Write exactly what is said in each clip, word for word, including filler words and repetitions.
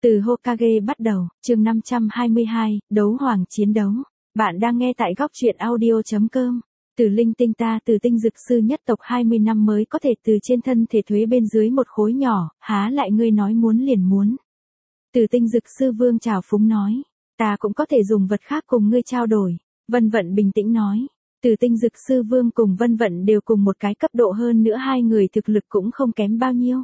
Từ Hokage bắt đầu, chương năm trăm hai mươi hai, đấu hoàng chiến đấu. Bạn đang nghe tại góc truyện audio chấm com. Từ linh tinh ta từ tinh dực sư nhất tộc hai mươi năm mới có thể từ trên thân thể thuế bên dưới một khối nhỏ, há lại ngươi nói muốn liền muốn. Từ tinh dực sư vương trào phúng nói, ta cũng có thể dùng vật khác cùng ngươi trao đổi. Vân Vận bình tĩnh nói, từ tinh dực sư vương cùng Vân Vận đều cùng một cái cấp độ, hơn nữa hai người thực lực cũng không kém bao nhiêu.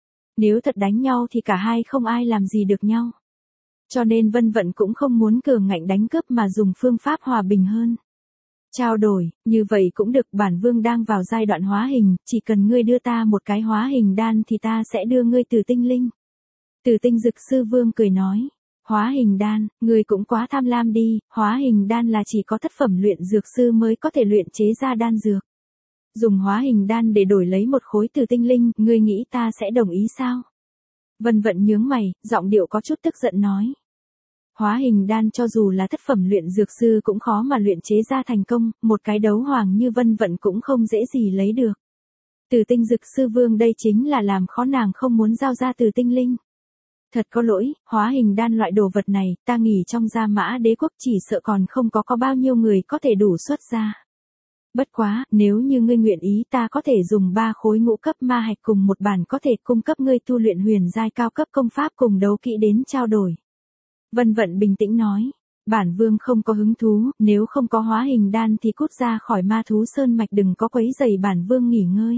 Nếu thật đánh nhau thì cả hai không ai làm gì được nhau. Cho nên Vân Vận cũng không muốn cường ngạnh đánh cướp mà dùng phương pháp hòa bình hơn. Trao đổi, như vậy cũng được, bản vương đang vào giai đoạn hóa hình, chỉ cần ngươi đưa ta một cái hóa hình đan thì ta sẽ đưa ngươi từ tinh linh. Từ tinh dực sư vương cười nói, hóa hình đan, ngươi cũng quá tham lam đi, hóa hình đan là chỉ có thất phẩm luyện dược sư mới có thể luyện chế ra đan dược. Dùng hóa hình đan để đổi lấy một khối từ tinh linh, ngươi nghĩ ta sẽ đồng ý sao? Vân Vận nhướng mày, giọng điệu có chút tức giận nói. Hóa hình đan cho dù là thất phẩm luyện dược sư cũng khó mà luyện chế ra thành công, một cái đấu hoàng như Vân Vận cũng không dễ gì lấy được. Từ tinh dực sư vương đây chính là làm khó nàng không muốn giao ra từ tinh linh. Thật có lỗi, hóa hình đan loại đồ vật này, ta nghĩ trong Gia Mã Đế quốc chỉ sợ còn không có có bao nhiêu người có thể đủ xuất ra. Bất quá, nếu như ngươi nguyện ý ta có thể dùng ba khối ngũ cấp ma hạch cùng một bản có thể cung cấp ngươi tu luyện huyền giai cao cấp công pháp cùng đấu kỹ đến trao đổi. Vân Vận bình tĩnh nói, bản vương không có hứng thú, nếu không có hóa hình đan thì cút ra khỏi ma thú sơn mạch, đừng có quấy rầy bản vương nghỉ ngơi.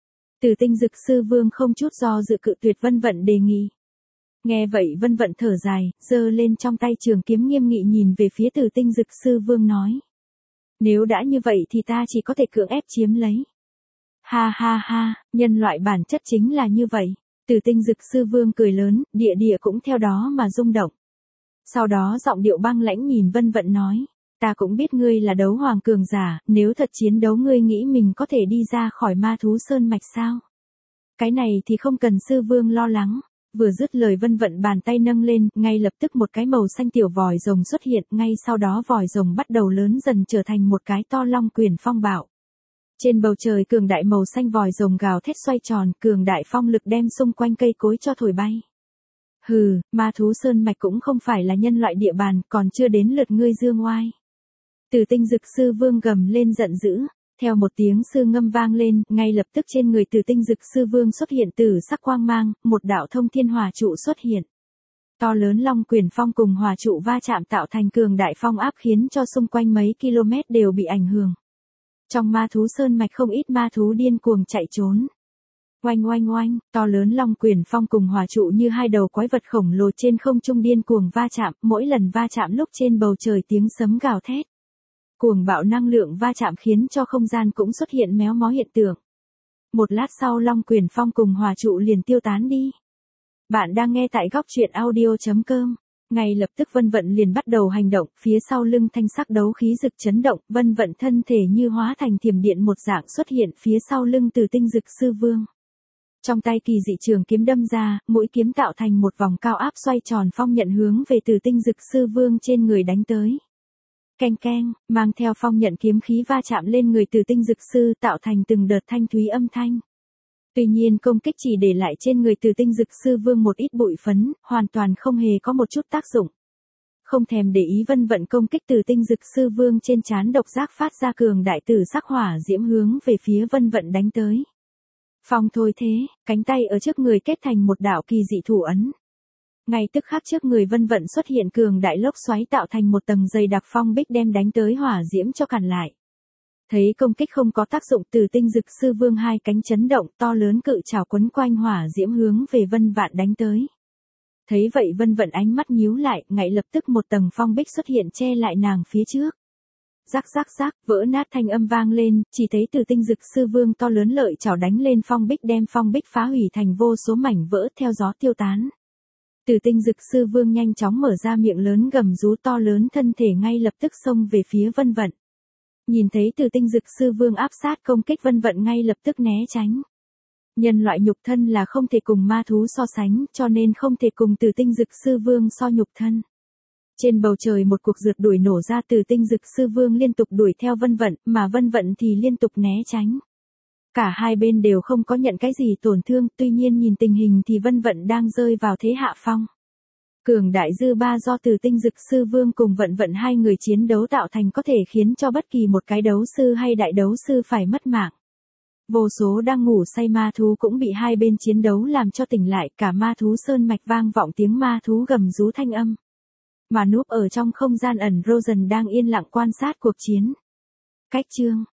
Từ tinh dực sư vương không chút do dự cự tuyệt Vân Vận đề nghị. Nghe vậy Vân Vận thở dài, giơ lên trong tay trường kiếm nghiêm nghị nhìn về phía từ tinh dực sư vương nói. Nếu đã như vậy thì ta chỉ có thể cưỡng ép chiếm lấy. Ha ha ha, nhân loại bản chất chính là như vậy. Từ tinh dực sư vương cười lớn, địa địa cũng theo đó mà rung động. Sau đó giọng điệu băng lãnh nhìn Vân Vận nói, ta cũng biết ngươi là đấu hoàng cường giả, nếu thật chiến đấu ngươi nghĩ mình có thể đi ra khỏi ma thú sơn mạch sao? Cái này thì không cần sư vương lo lắng. Vừa dứt lời Vân Vận bàn tay nâng lên, ngay lập tức một cái màu xanh tiểu vòi rồng xuất hiện, ngay sau đó vòi rồng bắt đầu lớn dần trở thành một cái to long quyển phong bạo. Trên bầu trời cường đại màu xanh vòi rồng gào thét xoay tròn, cường đại phong lực đem xung quanh cây cối cho thổi bay. Hừ, ma thú sơn mạch cũng không phải là nhân loại địa bàn, còn chưa đến lượt ngươi dương oai. Từ tinh dực sư vương gầm lên giận dữ. Theo một tiếng sư ngâm vang lên, ngay lập tức trên người từ tinh dực sư vương xuất hiện tử sắc quang mang, một đạo thông thiên hỏa trụ xuất hiện. To lớn long quyển phong cùng hỏa trụ va chạm tạo thành cường đại phong áp khiến cho xung quanh mấy km đều bị ảnh hưởng. Trong ma thú sơn mạch không ít ma thú điên cuồng chạy trốn. Oanh oanh oanh, to lớn long quyển phong cùng hỏa trụ như hai đầu quái vật khổng lồ trên không trung điên cuồng va chạm, mỗi lần va chạm lúc trên bầu trời tiếng sấm gào thét. Cuồng bạo năng lượng va chạm khiến cho không gian cũng xuất hiện méo mó hiện tượng. Một lát sau long quyển phong cùng hỏa trụ liền tiêu tán đi. Bạn đang nghe tại góc truyện audio chấm com. Ngay lập tức Vân Vận liền bắt đầu hành động, phía sau lưng thanh sắc đấu khí rực chấn động, Vân Vận thân thể như hóa thành thiểm điện một dạng xuất hiện phía sau lưng từ tinh dực sư vương. Trong tay kỳ dị trường kiếm đâm ra, mũi kiếm tạo thành một vòng cao áp xoay tròn phong nhận hướng về từ tinh dực sư vương trên người đánh tới. Keng keng, mang theo phong nhận kiếm khí va chạm lên người từ tinh dực sư tạo thành từng đợt thanh thúy âm thanh. Tuy nhiên công kích chỉ để lại trên người từ tinh dực sư vương một ít bụi phấn, hoàn toàn không hề có một chút tác dụng. Không thèm để ý Vân Vận công kích từ tinh dực sư vương trên trán độc giác phát ra cường đại tử sắc hỏa diễm hướng về phía Vân Vận đánh tới. Phong thôi thế, cánh tay ở trước người kết thành một đạo kỳ dị thủ ấn. Ngay tức khắc trước người Vân Vận xuất hiện cường đại lốc xoáy tạo thành một tầng dày đặc phong bích đem đánh tới hỏa diễm cho cản lại. Thấy công kích không có tác dụng từ tinh dực sư vương hai cánh chấn động to lớn cự trảo quấn quanh hỏa diễm hướng về Vân Vạn đánh tới. Thấy vậy Vân Vận ánh mắt nhíu lại, ngay lập tức một tầng phong bích xuất hiện che lại nàng phía trước. Rắc rắc rắc, vỡ nát thanh âm vang lên, chỉ thấy từ tinh dực sư vương to lớn lợi chảo đánh lên phong bích đem phong bích phá hủy thành vô số mảnh vỡ theo gió tiêu tán. Từ tinh dực sư vương nhanh chóng mở ra miệng lớn gầm rú to lớn thân thể ngay lập tức xông về phía Vân Vận. Nhìn thấy từ tinh dực sư vương áp sát công kích Vân Vận ngay lập tức né tránh. Nhân loại nhục thân là không thể cùng ma thú so sánh cho nên không thể cùng từ tinh dực sư vương so nhục thân. Trên bầu trời một cuộc rượt đuổi nổ ra từ tinh dực sư vương liên tục đuổi theo Vân Vận mà Vân Vận thì liên tục né tránh. Cả hai bên đều không có nhận cái gì tổn thương, tuy nhiên nhìn tình hình thì Vân Vận đang rơi vào thế hạ phong. Cường đại dư ba do từ tinh dực sư vương cùng vận vận hai người chiến đấu tạo thành có thể khiến cho bất kỳ một cái đấu sư hay đại đấu sư phải mất mạng. Vô số đang ngủ say ma thú cũng bị hai bên chiến đấu làm cho tỉnh lại, cả ma thú sơn mạch vang vọng tiếng ma thú gầm rú thanh âm. Mà núp ở trong không gian ẩn Rosen đang yên lặng quan sát cuộc chiến. Cách chương